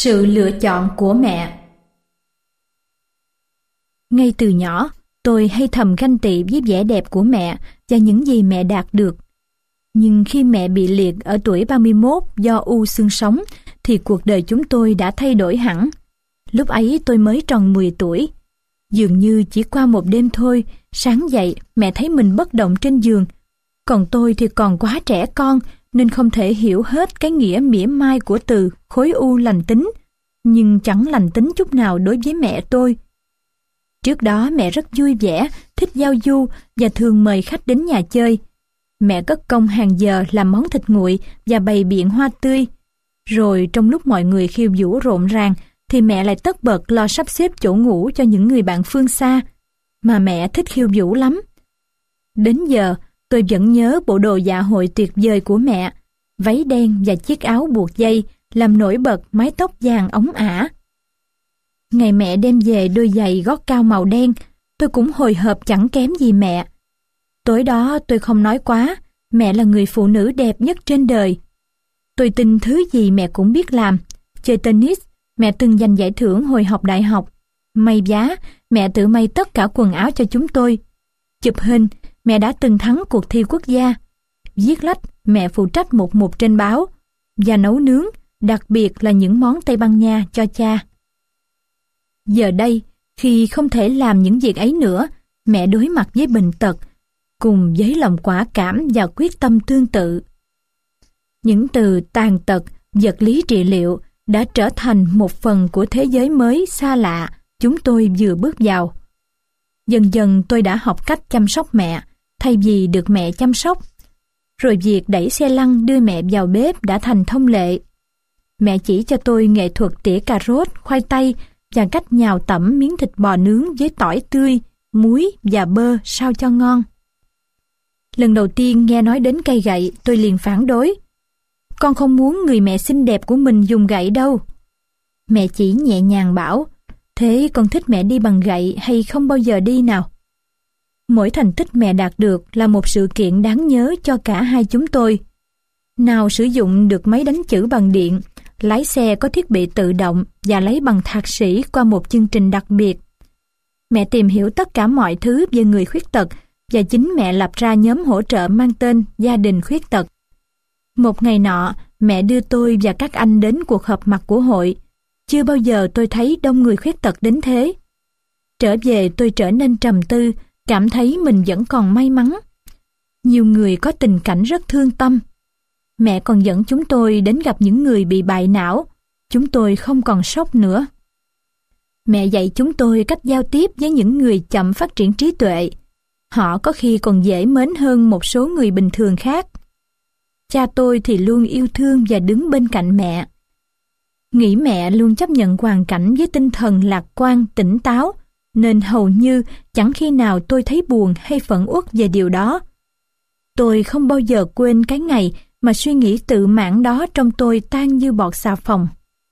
Sự lựa chọn của mẹ. Ngay từ nhỏ, tôi hay thầm ganh tị với vẻ đẹp của mẹ và những gì mẹ đạt được. Nhưng khi mẹ bị liệt ở tuổi 31 do u xương sống, thì cuộc đời chúng tôi đã thay đổi hẳn. Lúc ấy tôi mới tròn 10 tuổi. Dường như chỉ qua một đêm thôi, sáng dậy mẹ thấy mình bất động trên giường. Còn tôi thì còn quá trẻ con, nên không thể hiểu hết cái nghĩa mỉa mai của từ khối u lành tính, nhưng chẳng lành tính chút nào đối với mẹ tôi. Trước đó mẹ rất vui vẻ, thích giao du và thường mời khách đến nhà chơi. Mẹ cất công hàng giờ làm món thịt nguội và bày biện hoa tươi. Rồi trong lúc mọi người khiêu vũ rộn ràng, thì mẹ lại tất bật lo sắp xếp chỗ ngủ cho những người bạn phương xa, mà mẹ thích khiêu vũ lắm. Đến giờ, tôi vẫn nhớ bộ đồ dạ hội tuyệt vời của mẹ, váy đen và chiếc áo buộc dây làm nổi bật mái tóc vàng óng ả. Ngày mẹ đem về đôi giày gót cao màu đen, tôi cũng hồi hộp chẳng kém gì mẹ. Tối đó tôi không nói quá, mẹ là người phụ nữ đẹp nhất trên đời. Tôi tin thứ gì mẹ cũng biết làm. Chơi tennis, mẹ từng giành giải thưởng hồi học đại học. May vá, mẹ tự may tất cả quần áo cho chúng tôi. Chụp hình, mẹ đã từng thắng cuộc thi quốc gia. Viết lách, mẹ phụ trách một mục trên báo. Và nấu nướng, đặc biệt là những món Tây Ban Nha cho cha. Giờ đây, khi không thể làm những việc ấy nữa, mẹ đối mặt với bệnh tật, cùng với lòng quả cảm và quyết tâm tương tự. Những từ tàn tật, vật lý trị liệu đã trở thành một phần của thế giới mới xa lạ chúng tôi vừa bước vào. Dần dần tôi đã học cách chăm sóc mẹ, thay vì được mẹ chăm sóc. Rồi việc đẩy xe lăn đưa mẹ vào bếp đã thành thông lệ. Mẹ chỉ cho tôi nghệ thuật tỉa cà rốt, khoai tây và cách nhào tẩm miếng thịt bò nướng với tỏi tươi, muối và bơ sao cho ngon. Lần đầu tiên nghe nói đến cây gậy, tôi liền phản đối. Con không muốn người mẹ xinh đẹp của mình dùng gậy đâu. Mẹ chỉ nhẹ nhàng bảo, thế con thích mẹ đi bằng gậy hay không bao giờ đi nào? Mỗi thành tích mẹ đạt được là một sự kiện đáng nhớ cho cả hai chúng tôi. Nào sử dụng được máy đánh chữ bằng điện, lái xe có thiết bị tự động và lấy bằng thạc sĩ qua một chương trình đặc biệt. Mẹ tìm hiểu tất cả mọi thứ về người khuyết tật và chính mẹ lập ra nhóm hỗ trợ mang tên Gia đình khuyết tật. Một ngày nọ, mẹ đưa tôi và các anh đến cuộc họp mặt của hội. Chưa bao giờ tôi thấy đông người khuyết tật đến thế. Trở về tôi trở nên trầm tư, cảm thấy mình vẫn còn may mắn. Nhiều người có tình cảnh rất thương tâm. Mẹ còn dẫn chúng tôi đến gặp những người bị bại não. Chúng tôi không còn sốc nữa. Mẹ dạy chúng tôi cách giao tiếp với những người chậm phát triển trí tuệ. Họ có khi còn dễ mến hơn một số người bình thường khác. Cha tôi thì luôn yêu thương và đứng bên cạnh mẹ. Nghĩ mẹ luôn chấp nhận hoàn cảnh với tinh thần lạc quan, tỉnh táo, nên hầu như chẳng khi nào tôi thấy buồn hay phẫn uất về điều đó. Tôi không bao giờ quên cái ngày mà suy nghĩ tự mãn đó trong tôi tan như bọt xà phòng.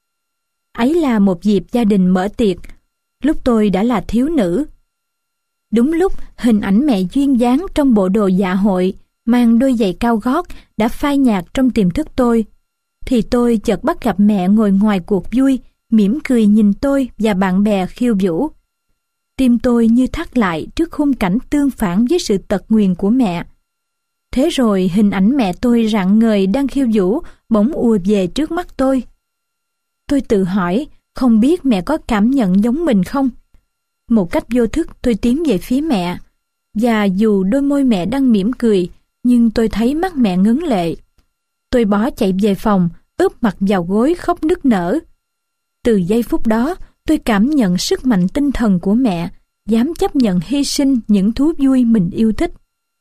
Ấy là một dịp gia đình mở tiệc, lúc tôi đã là thiếu nữ. Đúng lúc hình ảnh mẹ duyên dáng trong bộ đồ dạ hội, mang đôi giày cao gót đã phai nhạt trong tiềm thức tôi, thì tôi chợt bắt gặp mẹ ngồi ngoài cuộc vui, mỉm cười nhìn tôi và bạn bè khiêu vũ. Tim tôi như thắt lại trước khung cảnh tương phản với sự tật nguyền của mẹ. Thế rồi hình ảnh mẹ tôi rạng ngời đang khiêu vũ bỗng ùa về trước mắt tôi. Tôi tự hỏi, không biết mẹ có cảm nhận giống mình không? Một cách vô thức tôi tiến về phía mẹ, và dù đôi môi mẹ đang mỉm cười, nhưng tôi thấy mắt mẹ ngấn lệ. Tôi bó chạy về phòng, úp mặt vào gối khóc nức nở. Từ giây phút đó, tôi cảm nhận sức mạnh tinh thần của mẹ, dám chấp nhận hy sinh những thú vui mình yêu thích.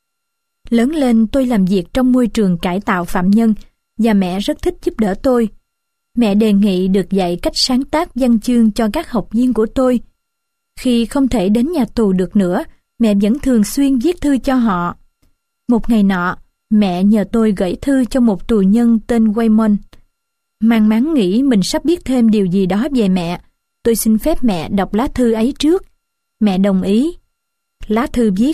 Lớn lên tôi làm việc trong môi trường cải tạo phạm nhân, và mẹ rất thích giúp đỡ tôi. Mẹ đề nghị được dạy cách sáng tác văn chương cho các học viên của tôi. Khi không thể đến nhà tù được nữa, mẹ vẫn thường xuyên viết thư cho họ. Một ngày nọ, mẹ nhờ tôi gửi thư cho một tù nhân tên Waymon. Mang máng nghĩ mình sắp biết thêm điều gì đó về mẹ, tôi xin phép mẹ đọc lá thư ấy trước. Mẹ đồng ý. Lá thư viết: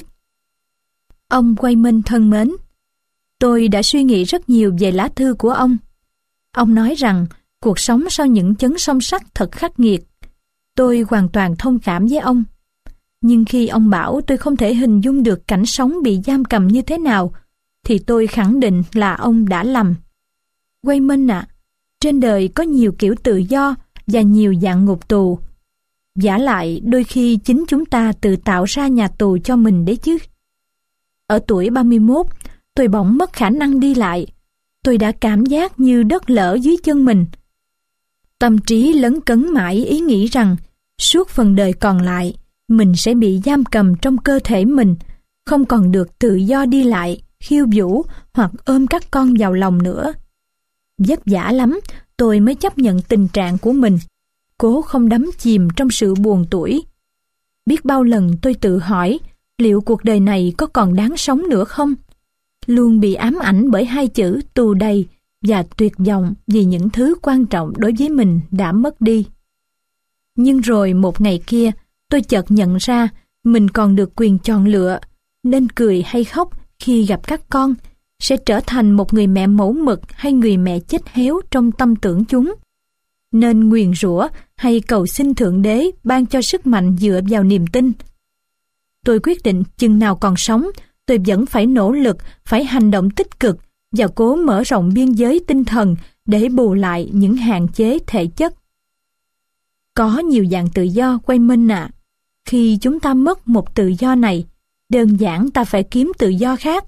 Ông Waymon thân mến, tôi đã suy nghĩ rất nhiều về lá thư của ông. Ông nói rằng Cuộc sống sau những chấn song sắt thật khắc nghiệt. Tôi hoàn toàn thông cảm với ông. Nhưng khi ông bảo tôi không thể hình dung được cảnh sống bị giam cầm như thế nào, thì tôi khẳng định là ông đã lầm. Wayman ạ, trên đời có nhiều kiểu tự do và nhiều dạng ngục tù. Vả lại đôi khi chính chúng ta tự tạo ra nhà tù cho mình đấy chứ. Ở tuổi 31, tôi bỗng mất khả năng đi lại. Tôi đã cảm giác như đất lở dưới chân mình. Tâm trí lấn cấn mãi ý nghĩ rằng suốt phần đời còn lại, mình sẽ bị giam cầm trong cơ thể mình, không còn được tự do đi lại, khiêu vũ hoặc ôm các con vào lòng nữa. Vất vả lắm, tôi mới chấp nhận tình trạng của mình, cố không đắm chìm trong sự buồn tủi. Biết bao lần tôi tự hỏi, liệu cuộc đời này có còn đáng sống nữa không? Luôn bị ám ảnh bởi hai chữ tù đầy và tuyệt vọng vì những thứ quan trọng đối với mình đã mất đi. Nhưng rồi một ngày kia, tôi chợt nhận ra mình còn được quyền chọn lựa, nên cười hay khóc khi gặp các con, sẽ trở thành một người mẹ mẫu mực hay người mẹ chết héo trong tâm tưởng chúng. Nên nguyền rủa hay cầu xin Thượng Đế ban cho sức mạnh dựa vào niềm tin. Tôi quyết định chừng nào còn sống, tôi vẫn phải nỗ lực, phải hành động tích cực và cố mở rộng biên giới tinh thần để bù lại những hạn chế thể chất. Có nhiều dạng tự do, Wayman ạ. Khi chúng ta mất một tự do này, đơn giản ta phải kiếm tự do khác.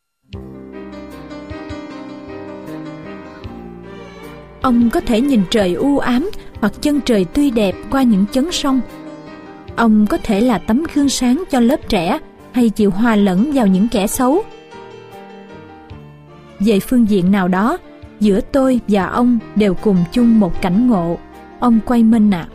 Ông có thể nhìn trời u ám hoặc chân trời tươi đẹp qua những chấn sông. Ông có thể là tấm gương sáng cho lớp trẻ hay chịu hòa lẫn vào những kẻ xấu. Về phương diện nào đó, giữa tôi và ông đều cùng chung một cảnh ngộ, ông Wayman ạ.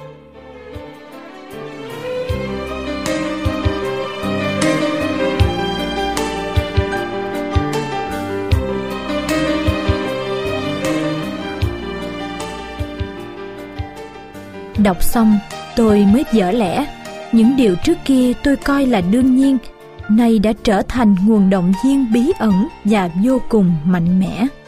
Đọc xong, tôi mới vỡ lẽ. Những điều trước kia tôi coi là đương nhiên, nay đã trở thành nguồn động viên bí ẩn và vô cùng mạnh mẽ.